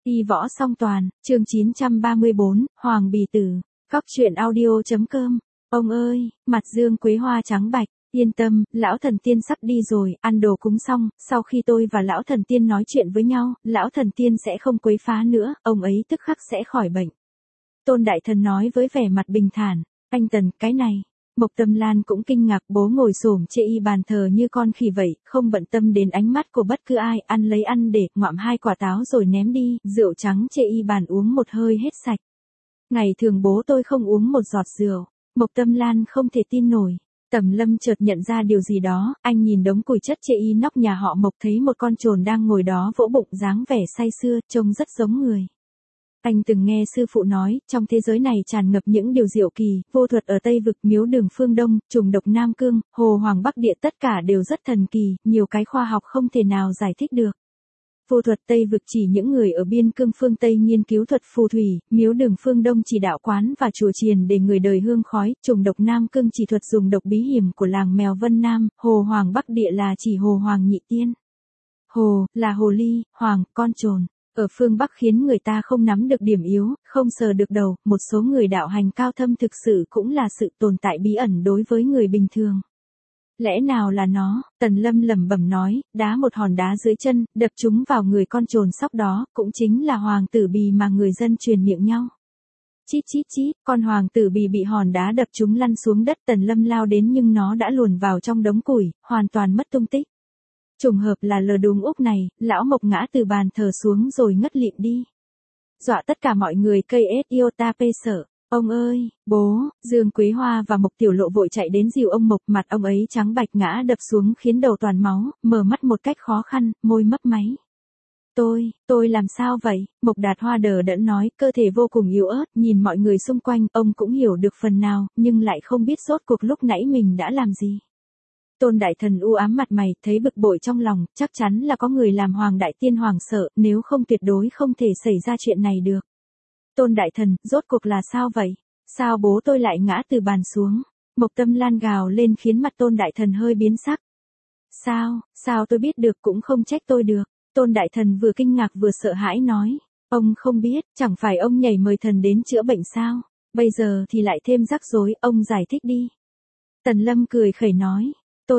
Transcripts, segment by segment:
Đi võ song toàn, chương 934, Hoàng Bì Tử, Cóc truyện audio.com. Ông ơi, mặt Dương Quế Hoa trắng bạch, yên tâm, lão thần tiên sắp đi rồi, ăn đồ cúng xong, sau khi tôi và lão thần tiên nói chuyện với nhau, lão thần tiên sẽ không quấy phá nữa, ông ấy tức khắc sẽ khỏi bệnh. Tôn Đại Thần nói với vẻ mặt bình thản, anh Tần, cái này. Mộc Tâm Lan cũng kinh ngạc, bố ngồi xổm chê y bàn thờ như con khỉ vậy, không bận tâm đến ánh mắt của bất cứ ai, ăn lấy ăn để, ngoạm 2 quả táo rồi ném đi, rượu trắng chê y bàn uống một hơi hết sạch. Ngày thường bố tôi không uống một giọt rượu. Mộc Tâm Lan không thể tin nổi. Tầm Lâm chợt nhận ra điều gì đó, anh nhìn đống củi chất chê y nóc nhà họ Mộc, thấy một con trồn đang ngồi đó vỗ bụng dáng vẻ say sưa, trông rất giống người. Anh từng nghe sư phụ nói, trong thế giới này tràn ngập những điều diệu kỳ, vô thuật ở Tây Vực, miếu đường phương Đông, trùng độc Nam Cương, hồ hoàng Bắc Địa, tất cả đều rất thần kỳ, nhiều cái khoa học không thể nào giải thích được. Vô thuật Tây Vực chỉ những người ở biên cương phương Tây nghiên cứu thuật phù thủy, miếu đường phương Đông chỉ đạo quán và chùa chiền để người đời hương khói, trùng độc Nam Cương chỉ thuật dùng độc bí hiểm của làng mèo Vân Nam, hồ hoàng Bắc Địa là chỉ hồ hoàng nhị tiên. Hồ, là hồ ly, hoàng, con trồn. Ở phương Bắc khiến người ta không nắm được điểm yếu, không sờ được đầu, một số người đạo hành cao thâm thực sự cũng là sự tồn tại bí ẩn đối với người bình thường. Lẽ nào là nó? Tần Lâm lẩm bẩm nói, đá một hòn đá dưới chân, đập chúng vào người con trồn sóc đó, cũng chính là hoàng tử bì mà người dân truyền miệng nhau. Chít chít chít, con hoàng tử bì bị hòn đá đập chúng lăn xuống đất. Tần Lâm lao đến nhưng nó đã luồn vào trong đống củi, hoàn toàn mất tung tích. Trùng hợp là lờ đúng úc này, lão Mộc ngã từ bàn thờ xuống rồi ngất lịm đi. Dọa tất cả mọi người cây ết iota pê sợ. Ông ơi, bố, Dương Quế Hoa và Mộc Tiểu Lộ vội chạy đến dìu ông Mộc, mặt ông ấy trắng bạch ngã đập xuống khiến đầu toàn máu, mở mắt một cách khó khăn, môi mấp máy. Tôi làm sao vậy? Mộc Đạt Hoa đờ đẫn nói, cơ thể vô cùng yếu ớt, nhìn mọi người xung quanh, ông cũng hiểu được phần nào, nhưng lại không biết rốt cuộc lúc nãy mình đã làm gì. Tôn Đại Thần u ám mặt mày, thấy bực bội trong lòng, chắc chắn là có người làm Hoàng Đại Tiên hoảng sợ, nếu không tuyệt đối không thể xảy ra chuyện này được. Tôn Đại Thần, rốt cuộc là sao vậy? Sao bố tôi lại ngã từ bàn xuống? Mộc Tâm Lan gào lên khiến mặt Tôn Đại Thần hơi biến sắc. Sao tôi biết được, cũng không trách tôi được. Tôn Đại Thần vừa kinh ngạc vừa sợ hãi nói. Ông không biết, chẳng phải ông nhảy mời thần đến chữa bệnh sao? Bây giờ thì lại thêm rắc rối, ông giải thích đi. Tần Lâm cười khẩy nói.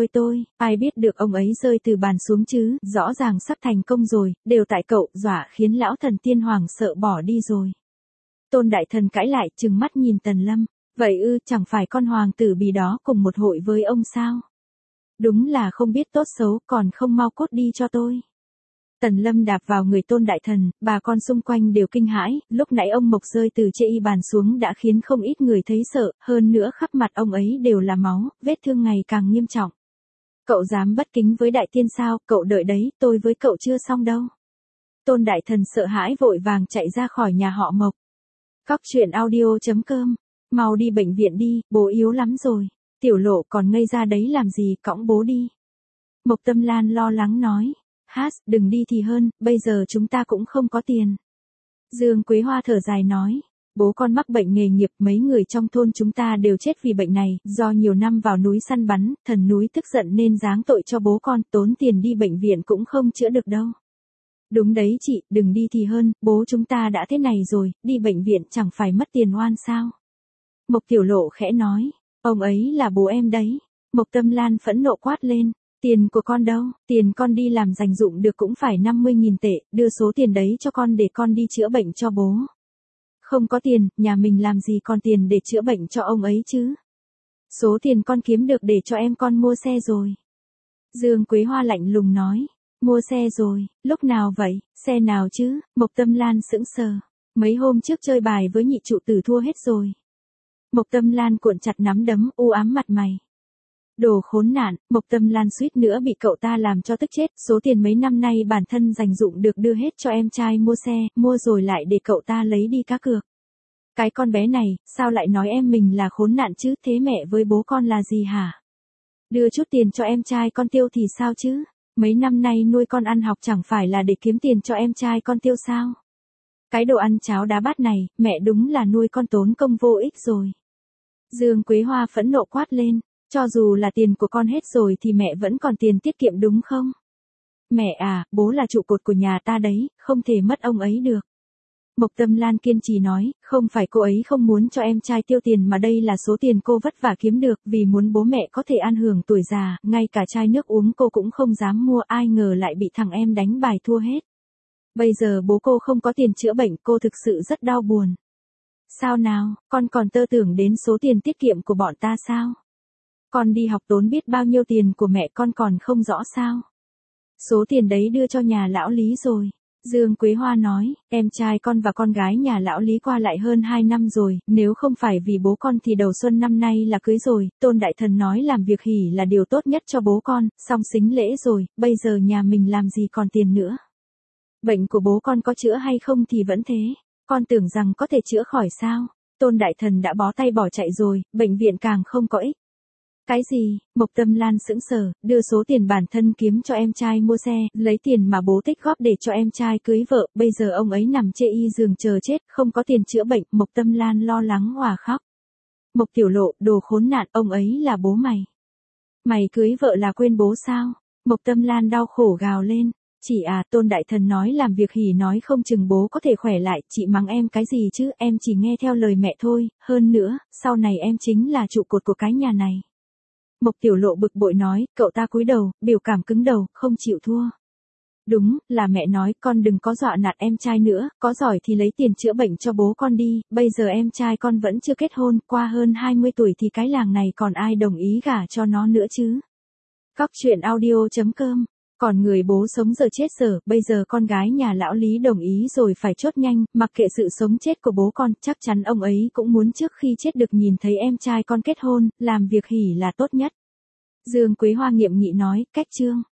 Ai biết được ông ấy rơi từ bàn xuống chứ, rõ ràng sắp thành công rồi, đều tại cậu, dọa khiến lão thần tiên hoàng sợ bỏ đi rồi. Tôn Đại Thần cãi lại, trừng mắt nhìn Tần Lâm, vậy ư, chẳng phải con hoàng tử bì đó cùng một hội với ông sao? Đúng là không biết tốt xấu, còn không mau cốt đi cho tôi. Tần Lâm đạp vào người Tôn Đại Thần, bà con xung quanh đều kinh hãi, lúc nãy ông Mộc rơi từ chê y bàn xuống đã khiến không ít người thấy sợ, hơn nữa khắp mặt ông ấy đều là máu, vết thương ngày càng nghiêm trọng. Cậu dám bất kính với Đại Tiên sao? Cậu đợi đấy, tôi với cậu chưa xong đâu. Tôn Đại Thần sợ hãi vội vàng chạy ra khỏi nhà họ Mộc. Cóc truyện audio.com. Mau đi bệnh viện đi, bố yếu lắm rồi. Tiểu Lộ còn ngây ra đấy làm gì, cõng bố đi. Mộc Tâm Lan lo lắng nói. Đừng đi thì hơn, bây giờ chúng ta cũng không có tiền. Dương Quế Hoa thở dài nói. Bố con mắc bệnh nghề nghiệp, mấy người trong thôn chúng ta đều chết vì bệnh này, do nhiều năm vào núi săn bắn, thần núi tức giận nên giáng tội cho bố con, tốn tiền đi bệnh viện cũng không chữa được đâu. Đúng đấy chị, đừng đi thì hơn, bố chúng ta đã thế này rồi, đi bệnh viện chẳng phải mất tiền oan sao. Mộc Tiểu Lộ khẽ nói, ông ấy là bố em đấy. Mộc Tâm Lan phẫn nộ quát lên, tiền của con đâu, tiền con đi làm dành dụm được cũng phải 50.000 tệ, đưa số tiền đấy cho con để con đi chữa bệnh cho bố. Không có tiền, nhà mình làm gì còn tiền để chữa bệnh cho ông ấy chứ. Số tiền con kiếm được để cho em con mua xe rồi. Dương Quế Hoa lạnh lùng nói. Mua xe rồi, lúc nào vậy, xe nào chứ? Mộc Tâm Lan sững sờ. Mấy hôm trước chơi bài với nhị trụ tử thua hết rồi. Mộc Tâm Lan cuộn chặt nắm đấm, u ám mặt mày. Đồ khốn nạn, Mộc Tâm Lan suýt nữa bị cậu ta làm cho tức chết, số tiền mấy năm nay bản thân dành dụm được đưa hết cho em trai mua xe, mua rồi lại để cậu ta lấy đi cá cược. Cái con bé này, sao lại nói em mình là khốn nạn chứ, thế mẹ với bố con là gì hả? Đưa chút tiền cho em trai con tiêu thì sao chứ? Mấy năm nay nuôi con ăn học chẳng phải là để kiếm tiền cho em trai con tiêu sao? Cái đồ ăn cháo đá bát này, mẹ đúng là nuôi con tốn công vô ích rồi. Dương Quế Hoa phẫn nộ quát lên. Cho dù là tiền của con hết rồi thì mẹ vẫn còn tiền tiết kiệm đúng không? Mẹ à, bố là trụ cột của nhà ta đấy, không thể mất ông ấy được. Mộc Tâm Lan kiên trì nói, không phải cô ấy không muốn cho em trai tiêu tiền mà đây là số tiền cô vất vả kiếm được vì muốn bố mẹ có thể an hưởng tuổi già, ngay cả chai nước uống cô cũng không dám mua, ai ngờ lại bị thằng em đánh bài thua hết. Bây giờ bố cô không có tiền chữa bệnh, cô thực sự rất đau buồn. Sao nào, con còn tơ tưởng đến số tiền tiết kiệm của bọn ta sao? Con đi học tốn biết bao nhiêu tiền của mẹ con còn không rõ sao? Số tiền đấy đưa cho nhà lão Lý rồi. Dương Quế Hoa nói, em trai con và con gái nhà lão Lý qua lại hơn 2 năm rồi, nếu không phải vì bố con thì đầu xuân năm nay là cưới rồi, Tôn Đại Thần nói làm việc hỉ là điều tốt nhất cho bố con, xong xính lễ rồi, bây giờ nhà mình làm gì còn tiền nữa. Bệnh của bố con có chữa hay không thì vẫn thế, con tưởng rằng có thể chữa khỏi sao, Tôn Đại Thần đã bó tay bỏ chạy rồi, bệnh viện càng không có ích. Cái gì? Mộc Tâm Lan sững sờ, đưa số tiền bản thân kiếm cho em trai mua xe, lấy tiền mà bố tích góp để cho em trai cưới vợ, bây giờ ông ấy nằm chê y giường chờ chết, không có tiền chữa bệnh, Mộc Tâm Lan lo lắng òa khóc. Mộc Tiểu Lộ, đồ khốn nạn, ông ấy là bố mày. Mày cưới vợ là quên bố sao? Mộc Tâm Lan đau khổ gào lên. Chị à, Tôn Đại Thần nói làm việc hỉ nói không chừng bố có thể khỏe lại, chị mắng em cái gì chứ, em chỉ nghe theo lời mẹ thôi, hơn nữa, sau này em chính là trụ cột của cái nhà này. Mộc Tiểu Lộ bực bội nói, cậu ta cúi đầu, biểu cảm cứng đầu, không chịu thua. Đúng, là mẹ nói, con đừng có dọa nạt em trai nữa, có giỏi thì lấy tiền chữa bệnh cho bố con đi, bây giờ em trai con vẫn chưa kết hôn, qua hơn 20 tuổi thì cái làng này còn ai đồng ý gả cho nó nữa chứ. Cóc truyện audio.com. Còn người bố sống giờ chết giờ, bây giờ con gái nhà lão Lý đồng ý rồi phải chốt nhanh, mặc kệ sự sống chết của bố con, chắc chắn ông ấy cũng muốn trước khi chết được nhìn thấy em trai con kết hôn, làm việc hỉ là tốt nhất. Dương Quế Hoa nghiệm nghị nói, cách chương.